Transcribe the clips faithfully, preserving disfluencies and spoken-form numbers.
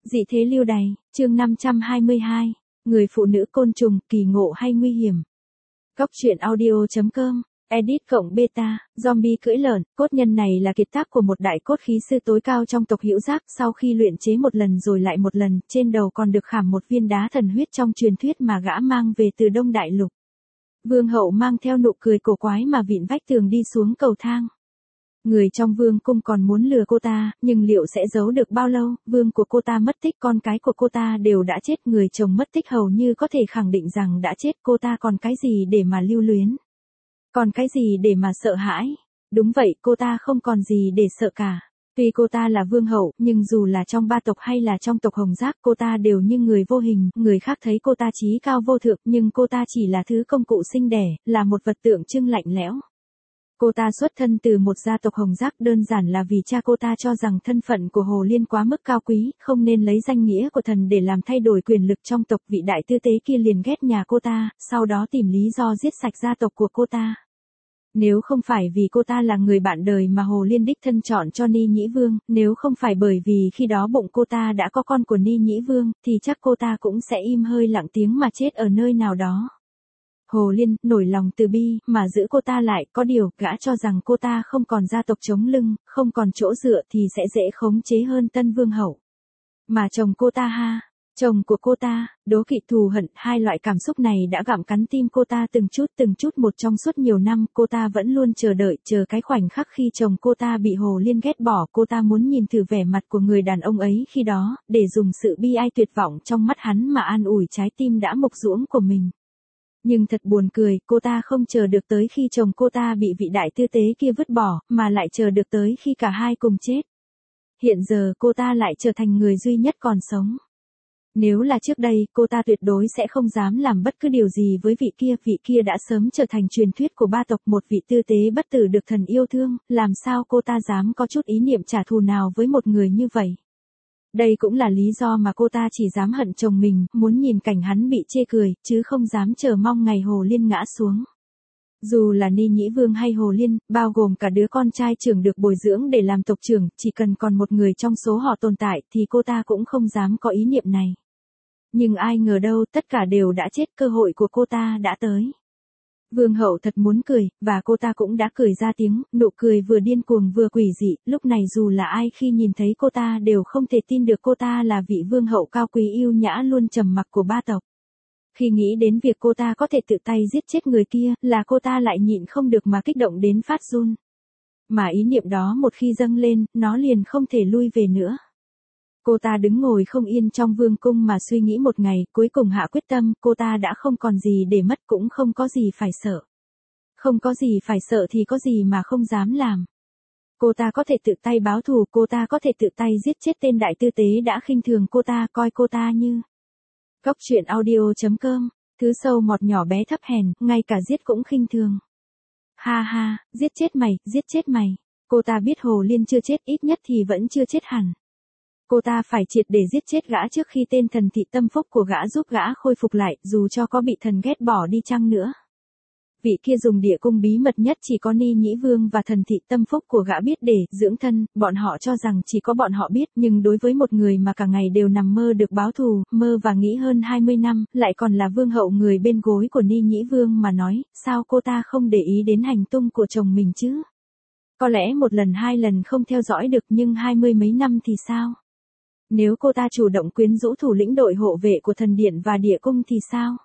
Dị thế lưu đày, chương năm trăm hai mươi hai, người phụ nữ côn trùng, kỳ ngộ hay nguy hiểm. Góc truyện audio.com, edit cộng beta, zombie cưỡi lợn, cốt nhân này là kiệt tác của một đại cốt khí sư tối cao trong tộc Hữu Giác, sau khi luyện chế một lần rồi lại một lần, trên đầu còn được khảm một viên đá thần huyết trong truyền thuyết mà gã mang về từ Đông Đại Lục. Vương hậu mang theo nụ cười cổ quái mà vịn vách tường đi xuống cầu thang. Người trong vương cung còn muốn lừa cô ta, nhưng liệu sẽ giấu được bao lâu? Vương của cô ta mất tích, con cái của cô ta đều đã chết, người chồng mất tích hầu như có thể khẳng định rằng đã chết, cô ta còn cái gì để mà lưu luyến? Còn cái gì để mà sợ hãi? Đúng vậy, cô ta không còn gì để sợ cả. Tuy cô ta là vương hậu, nhưng dù là trong ba tộc hay là trong tộc Hồng Giác, cô ta đều như người vô hình, người khác thấy cô ta chí cao vô thượng, nhưng cô ta chỉ là thứ công cụ sinh đẻ, là một vật tượng trưng lạnh lẽo. Cô ta xuất thân từ một gia tộc Hồng Giác, đơn giản là vì cha cô ta cho rằng thân phận của Hồ Liên quá mức cao quý, không nên lấy danh nghĩa của thần để làm thay đổi quyền lực trong tộc. Vị đại tư tế kia liền ghét nhà cô ta, sau đó tìm lý do giết sạch gia tộc của cô ta. Nếu không phải vì cô ta là người bạn đời mà Hồ Liên đích thân chọn cho Ni Nhĩ Vương, nếu không phải bởi vì khi đó bụng cô ta đã có con của Ni Nhĩ Vương, thì chắc cô ta cũng sẽ im hơi lặng tiếng mà chết ở nơi nào đó. Hồ Liên, nổi lòng từ bi, mà giữ cô ta lại, có điều, gã cho rằng cô ta không còn gia tộc chống lưng, không còn chỗ dựa thì sẽ dễ khống chế hơn tân vương hậu. Mà chồng cô ta ha, chồng của cô ta, đố kỵ thù hận, hai loại cảm xúc này đã gặm cắn tim cô ta từng chút từng chút một trong suốt nhiều năm, cô ta vẫn luôn chờ đợi, chờ cái khoảnh khắc khi chồng cô ta bị Hồ Liên ghét bỏ, cô ta muốn nhìn thử vẻ mặt của người đàn ông ấy khi đó, để dùng sự bi ai tuyệt vọng trong mắt hắn mà an ủi trái tim đã mục ruỗng của mình. Nhưng thật buồn cười, cô ta không chờ được tới khi chồng cô ta bị vị đại tư tế kia vứt bỏ, mà lại chờ được tới khi cả hai cùng chết. Hiện giờ cô ta lại trở thành người duy nhất còn sống. Nếu là trước đây, cô ta tuyệt đối sẽ không dám làm bất cứ điều gì với vị kia, vị kia đã sớm trở thành truyền thuyết của ba tộc, một vị tư tế bất tử được thần yêu thương, làm sao cô ta dám có chút ý niệm trả thù nào với một người như vậy. Đây cũng là lý do mà cô ta chỉ dám hận chồng mình, muốn nhìn cảnh hắn bị chê cười, chứ không dám chờ mong ngày Hồ Liên ngã xuống. Dù là Ni Nhĩ Vương hay Hồ Liên, bao gồm cả đứa con trai trưởng được bồi dưỡng để làm tộc trưởng, chỉ cần còn một người trong số họ tồn tại thì cô ta cũng không dám có ý niệm này. Nhưng ai ngờ đâu, tất cả đều đã chết, cơ hội của cô ta đã tới. Vương hậu thật muốn cười, và cô ta cũng đã cười ra tiếng, nụ cười vừa điên cuồng vừa quỷ dị, lúc này dù là ai khi nhìn thấy cô ta đều không thể tin được cô ta là vị vương hậu cao quý yêu nhã luôn trầm mặc của ba tộc. Khi nghĩ đến việc cô ta có thể tự tay giết chết người kia, là cô ta lại nhịn không được mà kích động đến phát run. Mà ý niệm đó một khi dâng lên, nó liền không thể lui về nữa. Cô ta đứng ngồi không yên trong vương cung mà suy nghĩ một ngày, cuối cùng hạ quyết tâm, cô ta đã không còn gì để mất, cũng không có gì phải sợ. Không có gì phải sợ thì có gì mà không dám làm. Cô ta có thể tự tay báo thù, cô ta có thể tự tay giết chết tên đại tư tế đã khinh thường cô ta, coi cô ta như. Góc truyện audio.com, thứ sâu mọt nhỏ bé thấp hèn, ngay cả giết cũng khinh thường. Ha ha, giết chết mày, giết chết mày. Cô ta biết Hồ Liên chưa chết, ít nhất thì vẫn chưa chết hẳn. Cô ta phải triệt để giết chết gã trước khi tên thần thị tâm phúc của gã giúp gã khôi phục lại, dù cho có bị thần ghét bỏ đi chăng nữa. Vị kia dùng địa cung bí mật nhất chỉ có Ni Nhĩ Vương và thần thị tâm phúc của gã biết để dưỡng thân, bọn họ cho rằng chỉ có bọn họ biết, nhưng đối với một người mà cả ngày đều nằm mơ được báo thù, mơ và nghĩ hơn hai mươi năm, lại còn là vương hậu người bên gối của Ni Nhĩ Vương mà nói, sao cô ta không để ý đến hành tung của chồng mình chứ? Có lẽ một lần hai lần không theo dõi được, nhưng hai mươi mấy năm thì sao? Nếu cô ta chủ động quyến rũ thủ lĩnh đội hộ vệ của thần điện và địa cung thì sao?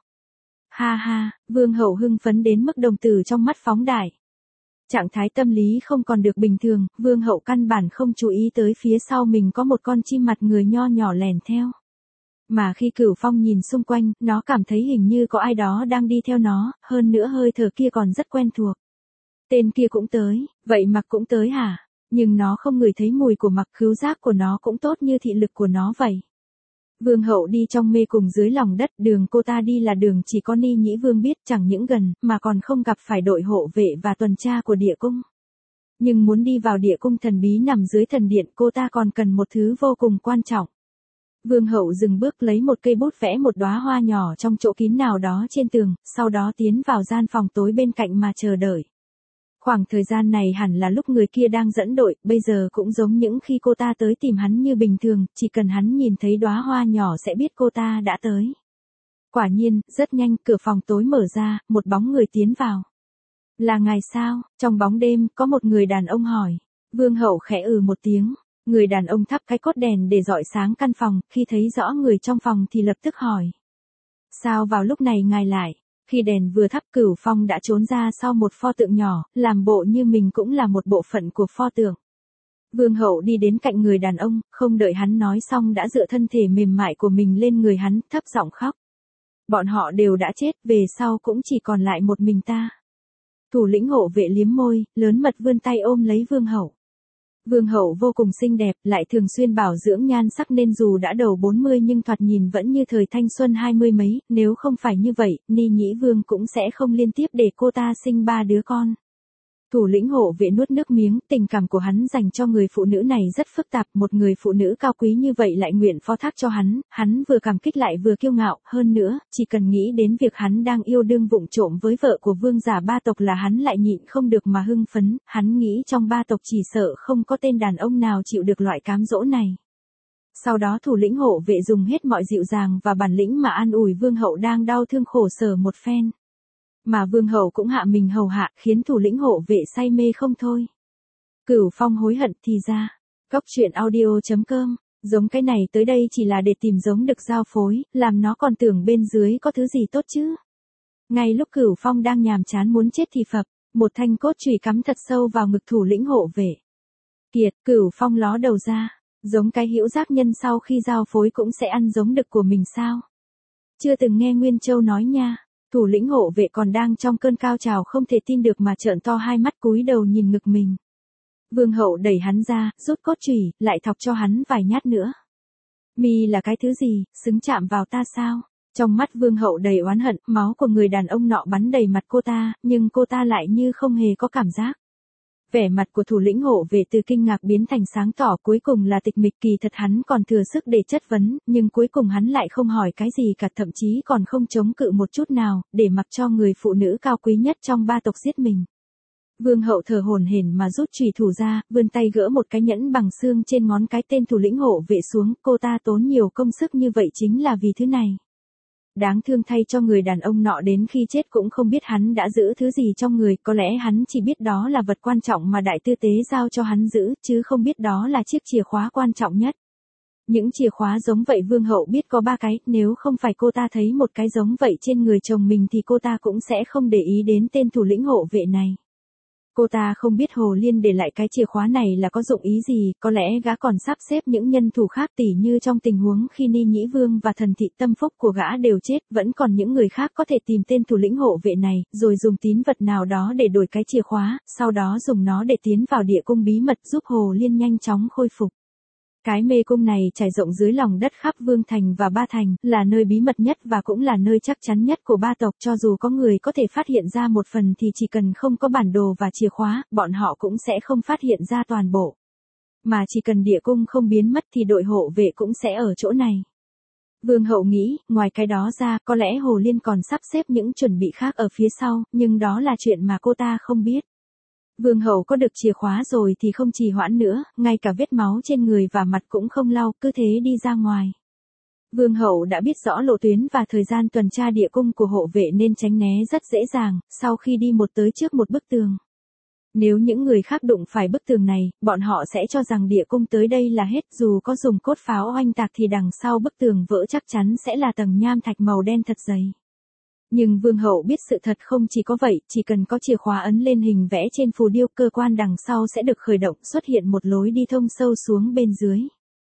Ha ha, vương hậu hưng phấn đến mức đồng tử trong mắt phóng đại. Trạng thái tâm lý không còn được bình thường, vương hậu căn bản không chú ý tới phía sau mình có một con chim mặt người nho nhỏ lèn theo. Mà khi Cửu Phong nhìn xung quanh, nó cảm thấy hình như có ai đó đang đi theo nó, hơn nữa hơi thở kia còn rất quen thuộc. Tên kia cũng tới, vậy Mặc cũng tới hả? Nhưng nó không ngửi thấy mùi của Mặc, khứu giác của nó cũng tốt như thị lực của nó vậy. Vương hậu đi trong mê cùng dưới lòng đất, đường cô ta đi là đường chỉ có Ni Nhĩ Vương biết, chẳng những gần, mà còn không gặp phải đội hộ vệ và tuần tra của địa cung. Nhưng muốn đi vào địa cung thần bí nằm dưới thần điện, cô ta còn cần một thứ vô cùng quan trọng. Vương hậu dừng bước lấy một cây bút vẽ một đóa hoa nhỏ trong chỗ kín nào đó trên tường, sau đó tiến vào gian phòng tối bên cạnh mà chờ đợi. Khoảng thời gian này hẳn là lúc người kia đang dẫn đội, bây giờ cũng giống những khi cô ta tới tìm hắn như bình thường, chỉ cần hắn nhìn thấy đóa hoa nhỏ sẽ biết cô ta đã tới. Quả nhiên, rất nhanh, cửa phòng tối mở ra, một bóng người tiến vào. Là ngài sao? Trong bóng đêm, có một người đàn ông hỏi. Vương Hậu khẽ ừ một tiếng. Người đàn ông thắp cái cốt đèn để rọi sáng căn phòng, khi thấy rõ người trong phòng thì lập tức hỏi. Sao vào lúc này ngài lại? Khi đèn vừa thắp, Cửu Phong đã trốn ra sau một pho tượng nhỏ, làm bộ như mình cũng là một bộ phận của pho tượng. Vương Hậu đi đến cạnh người đàn ông, không đợi hắn nói xong đã dựa thân thể mềm mại của mình lên người hắn, thấp giọng khóc. Bọn họ đều đã chết, về sau cũng chỉ còn lại một mình ta. Thủ lĩnh hộ vệ liếm môi, lớn mật vươn tay ôm lấy Vương Hậu. Vương Hậu vô cùng xinh đẹp, lại thường xuyên bảo dưỡng nhan sắc nên dù đã đầu bốn mươi nhưng thoạt nhìn vẫn như thời thanh xuân hai mươi mấy, nếu không phải như vậy, Ni Nhĩ Vương cũng sẽ không liên tiếp để cô ta sinh ba đứa con. Thủ lĩnh hộ vệ nuốt nước miếng, tình cảm của hắn dành cho người phụ nữ này rất phức tạp, một người phụ nữ cao quý như vậy lại nguyện phó thác cho hắn, hắn vừa cảm kích lại vừa kiêu ngạo, hơn nữa, chỉ cần nghĩ đến việc hắn đang yêu đương vụng trộm với vợ của vương giả ba tộc là hắn lại nhịn không được mà hưng phấn, hắn nghĩ trong ba tộc chỉ sợ không có tên đàn ông nào chịu được loại cám dỗ này. Sau đó thủ lĩnh hộ vệ dùng hết mọi dịu dàng và bản lĩnh mà an ủi Vương Hậu đang đau thương khổ sở một phen. Mà Vương Hậu cũng hạ mình hầu hạ, khiến thủ lĩnh hộ vệ say mê không thôi. Cửu Phong hối hận thì ra. Góc truyện audio chấm com, giống cái này tới đây chỉ là để tìm giống được giao phối, làm nó còn tưởng bên dưới có thứ gì tốt chứ. Ngay lúc Cửu Phong đang nhàm chán muốn chết thì phập, một thanh cốt chùy cắm thật sâu vào ngực thủ lĩnh hộ vệ. Kiệt, Cửu Phong ló đầu ra, giống cái hữu giác nhân sau khi giao phối cũng sẽ ăn giống đực của mình sao? Chưa từng nghe Nguyên Châu nói nha. Thủ lĩnh hộ vệ còn đang trong cơn cao trào không thể tin được mà trợn to hai mắt cúi đầu nhìn ngực mình. Vương Hậu đẩy hắn ra, rút cốt chùy, lại thọc cho hắn vài nhát nữa. Mi là cái thứ gì, xứng chạm vào ta sao? Trong mắt Vương Hậu đầy oán hận, máu của người đàn ông nọ bắn đầy mặt cô ta, nhưng cô ta lại như không hề có cảm giác. Vẻ mặt của thủ lĩnh hộ vệ từ kinh ngạc biến thành sáng tỏ, cuối cùng là tịch mịch, kỳ thật hắn còn thừa sức để chất vấn, nhưng cuối cùng hắn lại không hỏi cái gì cả, thậm chí còn không chống cự một chút nào, để mặc cho người phụ nữ cao quý nhất trong ba tộc giết mình. Vương Hậu thở hổn hển mà rút chùy thủ ra, vươn tay gỡ một cái nhẫn bằng xương trên ngón cái tên thủ lĩnh hộ vệ xuống, cô ta tốn nhiều công sức như vậy chính là vì thứ này. Đáng thương thay cho người đàn ông nọ đến khi chết cũng không biết hắn đã giữ thứ gì trong người, có lẽ hắn chỉ biết đó là vật quan trọng mà đại tư tế giao cho hắn giữ, chứ không biết đó là chiếc chìa khóa quan trọng nhất. Những chìa khóa giống vậy Vương Hậu biết có ba cái, nếu không phải cô ta thấy một cái giống vậy trên người chồng mình thì cô ta cũng sẽ không để ý đến tên thủ lĩnh hộ vệ này. Cô ta không biết Hồ Liên để lại cái chìa khóa này là có dụng ý gì, có lẽ gã còn sắp xếp những nhân thủ khác, tỉ như trong tình huống khi Ni Nhĩ Vương và thần thị tâm phúc của gã đều chết, vẫn còn những người khác có thể tìm tên thủ lĩnh hộ vệ này, rồi dùng tín vật nào đó để đổi cái chìa khóa, sau đó dùng nó để tiến vào địa cung bí mật giúp Hồ Liên nhanh chóng khôi phục. Cái mê cung này trải rộng dưới lòng đất khắp Vương Thành và Ba Thành, là nơi bí mật nhất và cũng là nơi chắc chắn nhất của ba tộc, cho dù có người có thể phát hiện ra một phần thì chỉ cần không có bản đồ và chìa khóa, bọn họ cũng sẽ không phát hiện ra toàn bộ. Mà chỉ cần địa cung không biến mất thì đội hộ vệ cũng sẽ ở chỗ này. Vương Hậu nghĩ, ngoài cái đó ra, có lẽ Hồ Liên còn sắp xếp những chuẩn bị khác ở phía sau, nhưng đó là chuyện mà cô ta không biết. Vương Hậu có được chìa khóa rồi thì không trì hoãn nữa, ngay cả vết máu trên người và mặt cũng không lau, cứ thế đi ra ngoài. Vương Hậu đã biết rõ lộ tuyến và thời gian tuần tra địa cung của hộ vệ nên tránh né rất dễ dàng, sau khi đi một tới trước một bức tường. Nếu những người khác đụng phải bức tường này, bọn họ sẽ cho rằng địa cung tới đây là hết, dù có dùng cốt pháo oanh tạc thì đằng sau bức tường vỡ chắc chắn sẽ là tầng nham thạch màu đen thật dày. Nhưng Vương Hậu biết sự thật không chỉ có vậy, chỉ cần có chìa khóa ấn lên hình vẽ trên phù điêu, cơ quan đằng sau sẽ được khởi động, xuất hiện một lối đi thông sâu xuống bên dưới.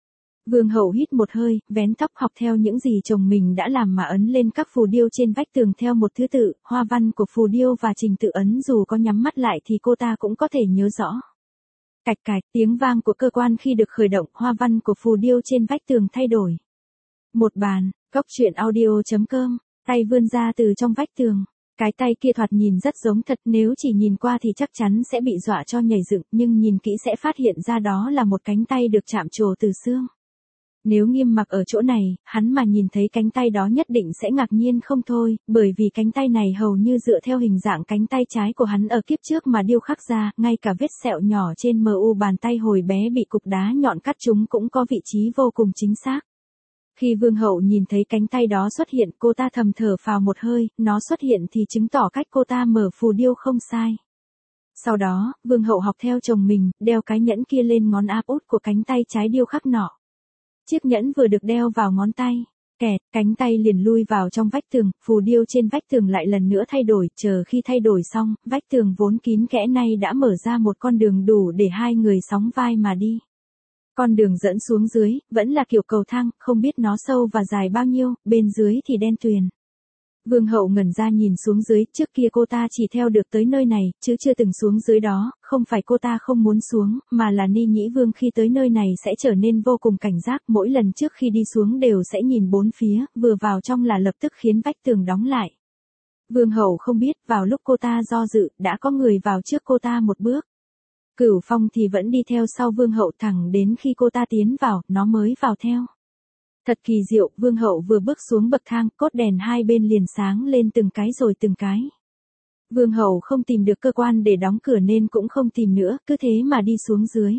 Vương Hậu hít một hơi, vén tóc, học theo những gì chồng mình đã làm mà ấn lên các phù điêu trên vách tường theo một thứ tự, hoa văn của phù điêu và trình tự ấn dù có nhắm mắt lại thì cô ta cũng có thể nhớ rõ. Cạch cạch, tiếng vang của cơ quan khi được khởi động, hoa văn của phù điêu trên vách tường thay đổi. Một bàn, góc truyện audio chấm com. Tay vươn ra từ trong vách tường. Cái tay kia thoạt nhìn rất giống thật, nếu chỉ nhìn qua thì chắc chắn sẽ bị dọa cho nhảy dựng, nhưng nhìn kỹ sẽ phát hiện ra đó là một cánh tay được chạm trổ từ xương. Nếu Nghiêm Mặc ở chỗ này, hắn mà nhìn thấy cánh tay đó nhất định sẽ ngạc nhiên không thôi, bởi vì cánh tay này hầu như dựa theo hình dạng cánh tay trái của hắn ở kiếp trước mà điêu khắc ra, ngay cả vết sẹo nhỏ trên mu bàn tay hồi bé bị cục đá nhọn cắt trúng cũng có vị trí vô cùng chính xác. Khi Vương Hậu nhìn thấy cánh tay đó xuất hiện, cô ta thầm thở phào một hơi, nó xuất hiện thì chứng tỏ cách cô ta mở phù điêu không sai. Sau đó, Vương Hậu học theo chồng mình, đeo cái nhẫn kia lên ngón áp út của cánh tay trái điêu khắc nọ. Chiếc nhẫn vừa được đeo vào ngón tay, kẹt, cánh tay liền lui vào trong vách tường, phù điêu trên vách tường lại lần nữa thay đổi, chờ khi thay đổi xong, vách tường vốn kín kẽ nay đã mở ra một con đường đủ để hai người sóng vai mà đi. Con đường dẫn xuống dưới, vẫn là kiểu cầu thang, không biết nó sâu và dài bao nhiêu, bên dưới thì đen tuyền. Vương Hậu ngẩn ra nhìn xuống dưới, trước kia cô ta chỉ theo được tới nơi này, chứ chưa từng xuống dưới đó, không phải cô ta không muốn xuống, mà là Ni Nhĩ Vương khi tới nơi này sẽ trở nên vô cùng cảnh giác, mỗi lần trước khi đi xuống đều sẽ nhìn bốn phía, vừa vào trong là lập tức khiến vách tường đóng lại. Vương Hậu không biết, vào lúc cô ta do dự, đã có người vào trước cô ta một bước. Cửu Phong thì vẫn đi theo sau Vương Hậu thẳng đến khi cô ta tiến vào, nó mới vào theo. Thật kỳ diệu, Vương Hậu vừa bước xuống bậc thang, cốt đèn hai bên liền sáng lên từng cái rồi từng cái. Vương Hậu không tìm được cơ quan để đóng cửa nên cũng không tìm nữa, cứ thế mà đi xuống dưới.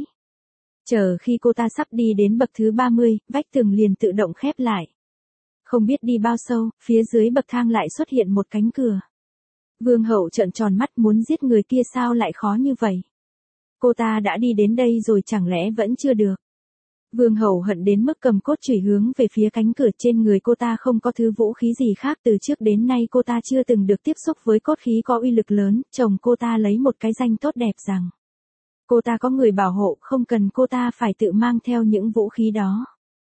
Chờ khi cô ta sắp đi đến bậc thứ ba mươi, vách tường liền tự động khép lại. Không biết đi bao sâu, phía dưới bậc thang lại xuất hiện một cánh cửa. Vương Hậu trợn tròn mắt, muốn giết người kia sao lại khó như vậy. Cô ta đã đi đến đây rồi chẳng lẽ vẫn chưa được. Vương Hậu hận đến mức cầm cốt chùy hướng về phía cánh cửa, trên người cô ta không có thứ vũ khí gì khác, từ trước đến nay cô ta chưa từng được tiếp xúc với cốt khí có uy lực lớn, chồng cô ta lấy một cái danh tốt đẹp rằng cô ta có người bảo hộ, không cần cô ta phải tự mang theo những vũ khí đó.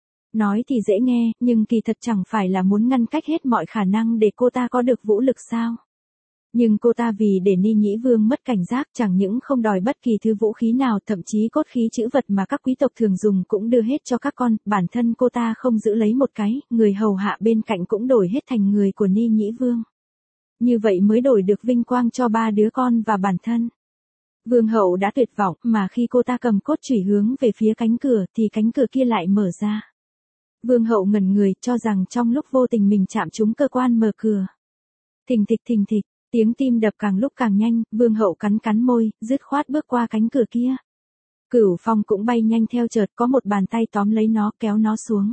Nói thì dễ nghe, nhưng kỳ thật chẳng phải là muốn ngăn cách hết mọi khả năng để cô ta có được vũ lực sao? Nhưng cô ta vì để Ni Nhĩ Vương mất cảnh giác, chẳng những không đòi bất kỳ thứ vũ khí nào, thậm chí cốt khí chữ vật mà các quý tộc thường dùng cũng đưa hết cho các con, bản thân cô ta không giữ lấy một cái, người hầu hạ bên cạnh cũng đổi hết thành người của Ni Nhĩ Vương. Như vậy mới đổi được vinh quang cho ba đứa con và bản thân. Vương Hậu đã tuyệt vọng, mà khi cô ta cầm cốt chùy hướng về phía cánh cửa thì cánh cửa kia lại mở ra. Vương Hậu ngẩn người, cho rằng trong lúc vô tình mình chạm trúng cơ quan mở cửa. Thình thịch thình thịch. Tiếng tim đập càng lúc càng nhanh, Vương Hậu cắn cắn môi, dứt khoát bước qua cánh cửa kia. Cửu Phong cũng bay nhanh theo, chợt có một bàn tay tóm lấy nó, kéo nó xuống.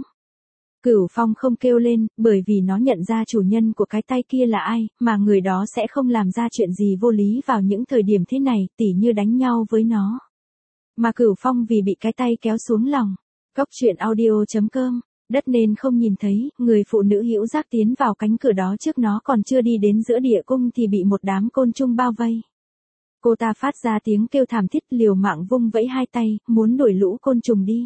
Cửu Phong không kêu lên, bởi vì nó nhận ra chủ nhân của cái tay kia là ai, mà người đó sẽ không làm ra chuyện gì vô lý vào những thời điểm thế này, tỉ như đánh nhau với nó. Mà Cửu Phong vì bị cái tay kéo xuống lòng. Góc truyện audio chấm com. Đất nên không nhìn thấy, người phụ nữ hữu giác tiến vào cánh cửa đó trước nó còn chưa đi đến giữa địa cung thì bị một đám côn trùng bao vây. Cô ta phát ra tiếng kêu thảm thiết, liều mạng vung vẫy hai tay, muốn đuổi lũ côn trùng đi.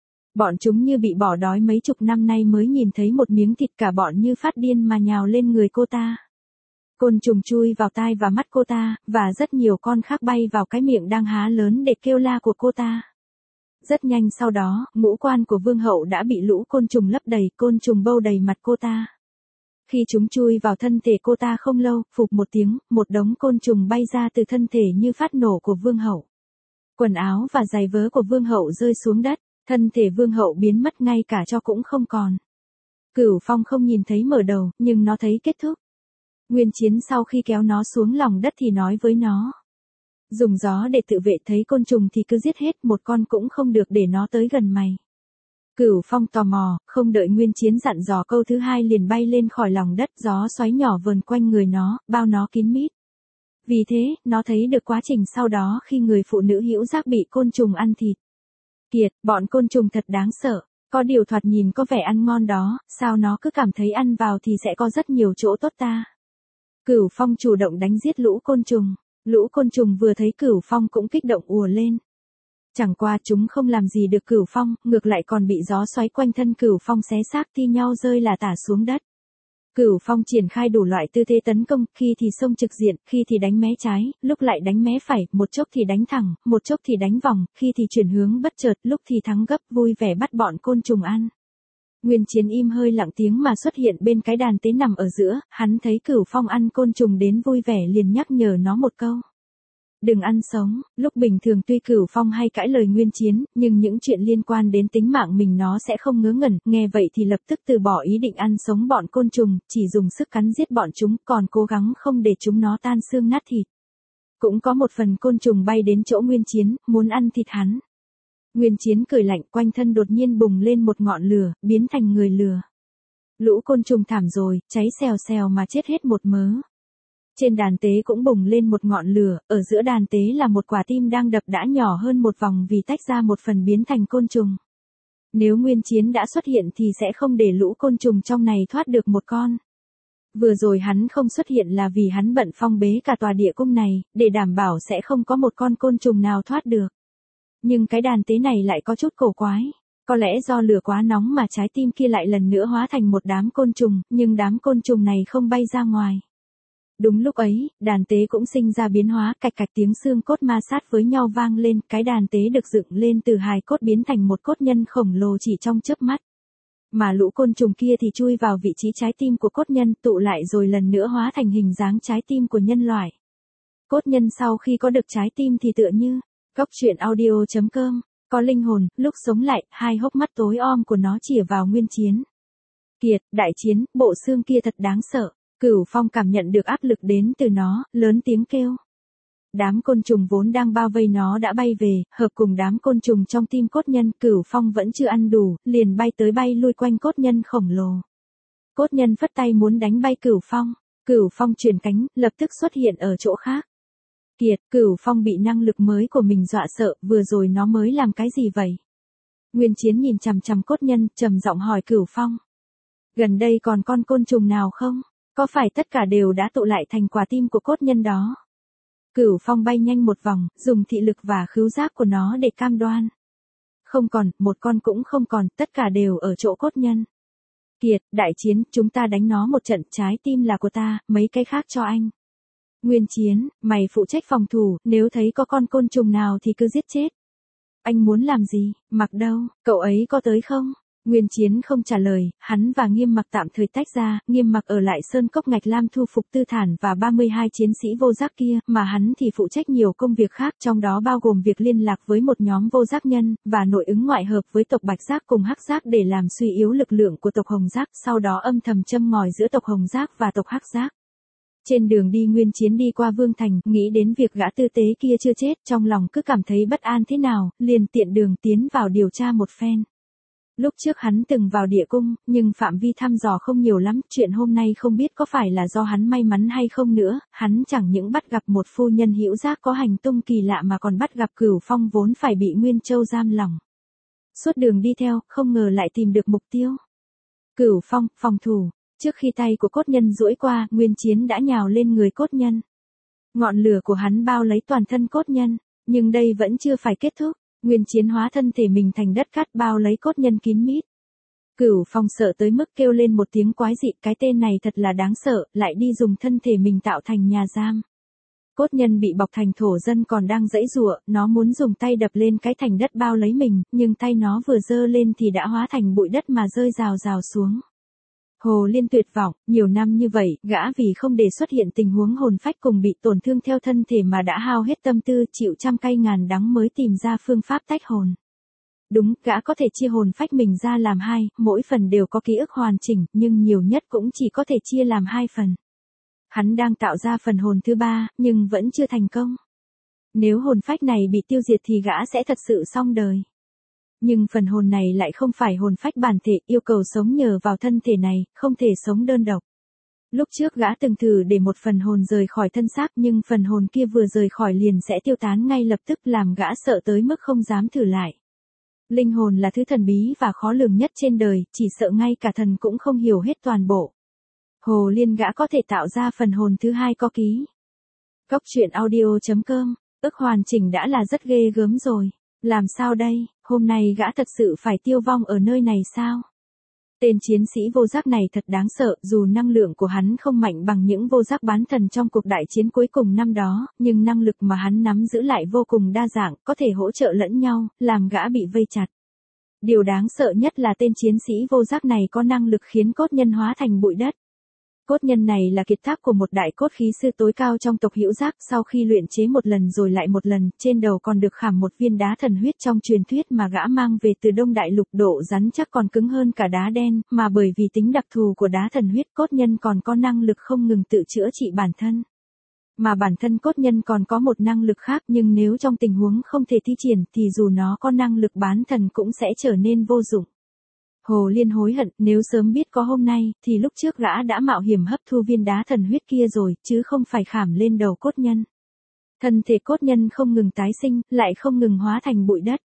Bọn chúng như bị bỏ đói mấy chục năm nay mới nhìn thấy một miếng thịt, cả bọn như phát điên mà nhào lên người cô ta. Côn trùng chui vào tai và mắt cô ta, và rất nhiều con khác bay vào cái miệng đang há lớn để kêu la của cô ta. Rất nhanh sau đó, ngũ quan của Vương Hậu đã bị lũ côn trùng lấp đầy, côn trùng bâu đầy mặt cô ta. Khi chúng chui vào thân thể cô ta không lâu, phụp một tiếng, một đống côn trùng bay ra từ thân thể như phát nổ của Vương Hậu. Quần áo và giày vớ của Vương Hậu rơi xuống đất, thân thể Vương Hậu biến mất ngay cả tro cũng không còn. Cửu Phong không nhìn thấy mở đầu, nhưng nó thấy kết thúc. Nguyên Chiến sau khi kéo nó xuống lòng đất thì nói với nó. Dùng gió để tự vệ, thấy côn trùng thì cứ giết hết, một con cũng không được để nó tới gần mày. Cửu Phong tò mò, không đợi Nguyên Chiến dặn dò câu thứ hai liền bay lên khỏi lòng đất, gió xoáy nhỏ vờn quanh người nó, bao nó kín mít. Vì thế, nó thấy được quá trình sau đó khi người phụ nữ hữu giác bị côn trùng ăn thịt. Kiệt, bọn côn trùng thật đáng sợ, có điều thoạt nhìn có vẻ ăn ngon đó, sao nó cứ cảm thấy ăn vào thì sẽ có rất nhiều chỗ tốt ta. Cửu Phong chủ động đánh giết lũ côn trùng. Lũ côn trùng vừa thấy Cửu Phong cũng kích động ùa lên. Chẳng qua chúng không làm gì được Cửu Phong, ngược lại còn bị gió xoáy quanh thân Cửu Phong xé xác thi nhau rơi là tả xuống đất. Cửu Phong triển khai đủ loại tư thế tấn công, khi thì xông trực diện, khi thì đánh mé trái, lúc lại đánh mé phải, một chốc thì đánh thẳng, một chốc thì đánh vòng, khi thì chuyển hướng bất chợt, lúc thì thắng gấp, vui vẻ bắt bọn côn trùng ăn. Nguyên Chiến im hơi lặng tiếng mà xuất hiện bên cái đàn tế nằm ở giữa, hắn thấy Cửu Phong ăn côn trùng đến vui vẻ liền nhắc nhở nó một câu. Đừng ăn sống, lúc bình thường tuy Cửu Phong hay cãi lời Nguyên Chiến, nhưng những chuyện liên quan đến tính mạng mình nó sẽ không ngớ ngẩn, nghe vậy thì lập tức từ bỏ ý định ăn sống bọn côn trùng, chỉ dùng sức cắn giết bọn chúng, còn cố gắng không để chúng nó tan xương nát thịt. Cũng có một phần côn trùng bay đến chỗ Nguyên Chiến, muốn ăn thịt hắn. Nguyên Chiến cười lạnh, quanh thân đột nhiên bùng lên một ngọn lửa, biến thành người lửa. Lũ côn trùng thảm rồi, cháy xèo xèo mà chết hết một mớ. Trên đàn tế cũng bùng lên một ngọn lửa, ở giữa đàn tế là một quả tim đang đập đã nhỏ hơn một vòng vì tách ra một phần biến thành côn trùng. Nếu Nguyên Chiến đã xuất hiện thì sẽ không để lũ côn trùng trong này thoát được một con. Vừa rồi hắn không xuất hiện là vì hắn bận phong bế cả tòa địa cung này, để đảm bảo sẽ không có một con côn trùng nào thoát được. Nhưng cái đàn tế này lại có chút cổ quái. Có lẽ do lửa quá nóng mà trái tim kia lại lần nữa hóa thành một đám côn trùng, nhưng đám côn trùng này không bay ra ngoài. Đúng lúc ấy, đàn tế cũng sinh ra biến hóa, cạch cạch tiếng xương cốt ma sát với nhau vang lên, cái đàn tế được dựng lên từ hài cốt biến thành một cốt nhân khổng lồ chỉ trong chớp mắt. Mà lũ côn trùng kia thì chui vào vị trí trái tim của cốt nhân, tụ lại rồi lần nữa hóa thành hình dáng trái tim của nhân loại. Cốt nhân sau khi có được trái tim thì tựa như Góc truyện audio chấm com, có linh hồn, lúc sống lại, hai hốc mắt tối om của nó chĩa vào Nguyên Chiến. Kiệt, đại chiến, bộ xương kia thật đáng sợ. Cửu Phong cảm nhận được áp lực đến từ nó, lớn tiếng kêu. Đám côn trùng vốn đang bao vây nó đã bay về, hợp cùng đám côn trùng trong tim cốt nhân, Cửu Phong vẫn chưa ăn đủ, liền bay tới bay lui quanh cốt nhân khổng lồ. Cốt nhân phất tay muốn đánh bay Cửu Phong, Cửu Phong chuyển cánh, lập tức xuất hiện ở chỗ khác. Kiệt, Cửu Phong bị năng lực mới của mình dọa sợ, vừa rồi nó mới làm cái gì vậy? Nguyên Chiến nhìn chằm chằm cốt nhân, trầm giọng hỏi Cửu Phong. Gần đây còn con côn trùng nào không? Có phải tất cả đều đã tụ lại thành quả tim của cốt nhân đó? Cửu Phong bay nhanh một vòng, dùng thị lực và khứu giác của nó để cam đoan. Không còn, một con cũng không còn, tất cả đều ở chỗ cốt nhân. Kiệt, đại chiến, chúng ta đánh nó một trận, trái tim là của ta, mấy cái khác cho anh. Nguyên Chiến, mày phụ trách phòng thủ, nếu thấy có con côn trùng nào thì cứ giết chết. Anh muốn làm gì? Mặc đâu, cậu ấy có tới không? Nguyên Chiến không trả lời, hắn và Nghiêm Mặc tạm thời tách ra, Nghiêm Mặc ở lại Sơn Cốc Ngạch Lam thu phục Tư Thản và ba mươi hai chiến sĩ vô giác kia, mà hắn thì phụ trách nhiều công việc khác, trong đó bao gồm việc liên lạc với một nhóm vô giác nhân, và nội ứng ngoại hợp với tộc Bạch Giác cùng Hắc Giác để làm suy yếu lực lượng của tộc Hồng Giác, sau đó âm thầm châm ngòi giữa tộc Hồng Giác và tộc Hắc Giác. Trên đường đi Nguyên Chiến đi qua Vương Thành, nghĩ đến việc gã tư tế kia chưa chết, trong lòng cứ cảm thấy bất an thế nào, liền tiện đường tiến vào điều tra một phen. Lúc trước hắn từng vào địa cung, nhưng phạm vi thăm dò không nhiều lắm, chuyện hôm nay không biết có phải là do hắn may mắn hay không nữa, hắn chẳng những bắt gặp một phu nhân hữu giác có hành tung kỳ lạ mà còn bắt gặp Cửu Phong vốn phải bị Nguyên Châu giam lỏng. Suốt đường đi theo, không ngờ lại tìm được mục tiêu. Cửu Phong, phòng thủ, trước khi tay của cốt nhân duỗi qua, Nguyên Chiến đã nhào lên người cốt nhân. Ngọn lửa của hắn bao lấy toàn thân cốt nhân, nhưng đây vẫn chưa phải kết thúc. Nguyên Chiến hóa thân thể mình thành đất cát bao lấy cốt nhân kín mít. Cửu Phong sợ tới mức kêu lên một tiếng quái dị, cái tên này thật là đáng sợ, lại đi dùng thân thể mình tạo thành nhà giam. Cốt nhân bị bọc thành thổ dân còn đang giãy giụa, nó muốn dùng tay đập lên cái thành đất bao lấy mình, nhưng tay nó vừa giơ lên thì đã hóa thành bụi đất mà rơi rào rào xuống. Hồ Liên tuyệt vọng, nhiều năm như vậy, gã vì không để xuất hiện tình huống hồn phách cùng bị tổn thương theo thân thể mà đã hao hết tâm tư, chịu trăm cay ngàn đắng mới tìm ra phương pháp tách hồn. Đúng, gã có thể chia hồn phách mình ra làm hai, mỗi phần đều có ký ức hoàn chỉnh, nhưng nhiều nhất cũng chỉ có thể chia làm hai phần. Hắn đang tạo ra phần hồn thứ ba, nhưng vẫn chưa thành công. Nếu hồn phách này bị tiêu diệt thì gã sẽ thật sự xong đời. Nhưng phần hồn này lại không phải hồn phách bản thể, yêu cầu sống nhờ vào thân thể này, không thể sống đơn độc. Lúc trước gã từng thử để một phần hồn rời khỏi thân xác, nhưng phần hồn kia vừa rời khỏi liền sẽ tiêu tán ngay lập tức, làm gã sợ tới mức không dám thử lại. Linh hồn là thứ thần bí và khó lường nhất trên đời, chỉ sợ ngay cả thần cũng không hiểu hết toàn bộ. Hồ Liên gã có thể tạo ra phần hồn thứ hai có ký. Góc truyện audio chấm com, ức hoàn chỉnh đã là rất ghê gớm rồi. Làm sao đây, hôm nay gã thật sự phải tiêu vong ở nơi này sao? Tên chiến sĩ vô giác này thật đáng sợ, dù năng lượng của hắn không mạnh bằng những vô giác bán thần trong cuộc đại chiến cuối cùng năm đó, nhưng năng lực mà hắn nắm giữ lại vô cùng đa dạng, có thể hỗ trợ lẫn nhau, làm gã bị vây chặt. Điều đáng sợ nhất là tên chiến sĩ vô giác này có năng lực khiến cốt nhân hóa thành bụi đất. Cốt nhân này là kiệt tác của một đại cốt khí sư tối cao trong tộc Hữu Giác, sau khi luyện chế một lần rồi lại một lần, trên đầu còn được khảm một viên đá thần huyết trong truyền thuyết mà gã mang về từ Đông Đại Lục, độ rắn chắc còn cứng hơn cả đá đen, mà bởi vì tính đặc thù của đá thần huyết, cốt nhân còn có năng lực không ngừng tự chữa trị bản thân. Mà bản thân cốt nhân còn có một năng lực khác, nhưng nếu trong tình huống không thể thi triển thì dù nó có năng lực bán thần cũng sẽ trở nên vô dụng. Hồ Liên hối hận, nếu sớm biết có hôm nay, thì lúc trước gã đã mạo hiểm hấp thu viên đá thần huyết kia rồi, chứ không phải khảm lên đầu cốt nhân. Thân thể cốt nhân không ngừng tái sinh, lại không ngừng hóa thành bụi đất.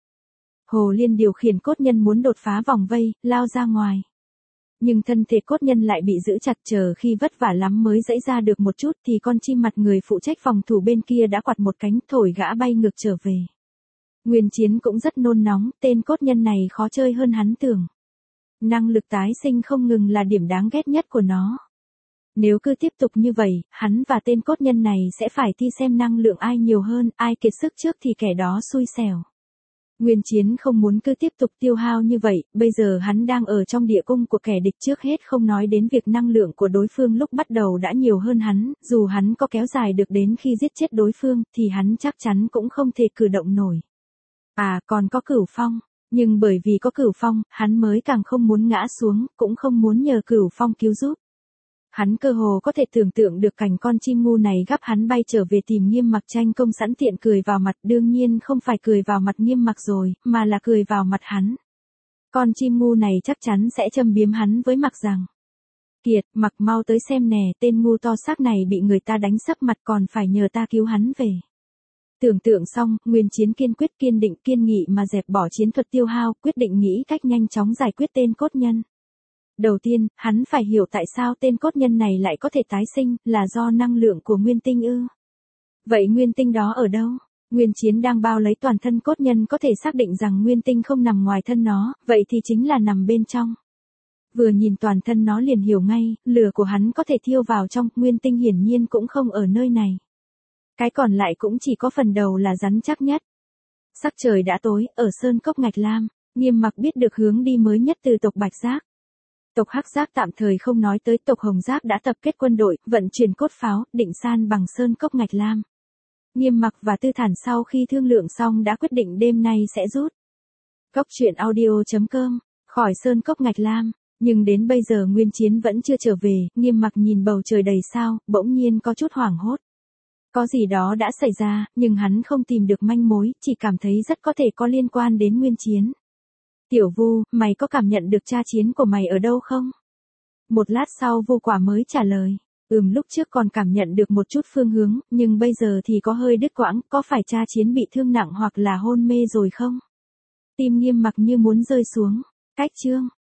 Hồ Liên điều khiển cốt nhân muốn đột phá vòng vây, lao ra ngoài. Nhưng thân thể cốt nhân lại bị giữ chặt, chờ khi vất vả lắm mới giãy ra được một chút thì con chim mặt người phụ trách phòng thủ bên kia đã quạt một cánh thổi gã bay ngược trở về. Nguyên Chiến cũng rất nôn nóng, tên cốt nhân này khó chơi hơn hắn tưởng. Năng lực tái sinh không ngừng là điểm đáng ghét nhất của nó. Nếu cứ tiếp tục như vậy, hắn và tên cốt nhân này sẽ phải thi xem năng lượng ai nhiều hơn, ai kiệt sức trước thì kẻ đó xui xẻo. Nguyên Chiến không muốn cứ tiếp tục tiêu hao như vậy, bây giờ hắn đang ở trong địa cung của kẻ địch, trước hết không nói đến việc năng lượng của đối phương lúc bắt đầu đã nhiều hơn hắn, dù hắn có kéo dài được đến khi giết chết đối phương, thì hắn chắc chắn cũng không thể cử động nổi. À, còn có Cửu Phong. Nhưng bởi vì có Cửu Phong, hắn mới càng không muốn ngã xuống, cũng không muốn nhờ Cửu Phong cứu giúp. Hắn cơ hồ có thể tưởng tượng được cảnh con chim ngu này gắp hắn bay trở về tìm Nghiêm Mặc tranh công sẵn tiện cười vào mặt, đương nhiên không phải cười vào mặt Nghiêm Mặc rồi, mà là cười vào mặt hắn. Con chim ngu này chắc chắn sẽ châm biếm hắn với Mặc rằng: Kiệt, Mặc mau tới xem nè, tên ngu to xác này bị người ta đánh sấp mặt còn phải nhờ ta cứu hắn về. Tưởng tượng xong, Nguyên Chiến kiên quyết kiên định kiên nghị mà dẹp bỏ chiến thuật tiêu hao, quyết định nghĩ cách nhanh chóng giải quyết tên cốt nhân. Đầu tiên, hắn phải hiểu tại sao tên cốt nhân này lại có thể tái sinh, là do năng lượng của nguyên tinh ư. Vậy nguyên tinh đó ở đâu? Nguyên Chiến đang bao lấy toàn thân cốt nhân, có thể xác định rằng nguyên tinh không nằm ngoài thân nó, vậy thì chính là nằm bên trong. Vừa nhìn toàn thân nó liền hiểu ngay, lửa của hắn có thể thiêu vào trong, nguyên tinh hiển nhiên cũng không ở nơi này. Cái còn lại cũng chỉ có phần đầu là rắn chắc nhất. Sắc trời đã tối, ở Sơn Cốc Ngạch Lam, Nghiêm Mặc biết được hướng đi mới nhất từ tộc Bạch Giác. Tộc Hắc Giác tạm thời không nói tới, tộc Hồng Giác đã tập kết quân đội, vận chuyển cốt pháo, định san bằng Sơn Cốc Ngạch Lam. Nghiêm Mặc và Tư Thản sau khi thương lượng xong đã quyết định đêm nay sẽ rút. Cốc truyện audio chấm com, khỏi Sơn Cốc Ngạch Lam, nhưng đến bây giờ Nguyên Chiến vẫn chưa trở về, Nghiêm Mặc nhìn bầu trời đầy sao, bỗng nhiên có chút hoảng hốt. Có gì đó đã xảy ra, nhưng hắn không tìm được manh mối, chỉ cảm thấy rất có thể có liên quan đến Nguyên Chiến. Tiểu Vu, mày có cảm nhận được cha chiến của mày ở đâu không? Một lát sau Vu Quả mới trả lời. Ừm, lúc trước còn cảm nhận được một chút phương hướng, nhưng bây giờ thì có hơi đứt quãng, có phải cha chiến bị thương nặng hoặc là hôn mê rồi không? Tim Nghiêm Mặc như muốn rơi xuống. Cách chương.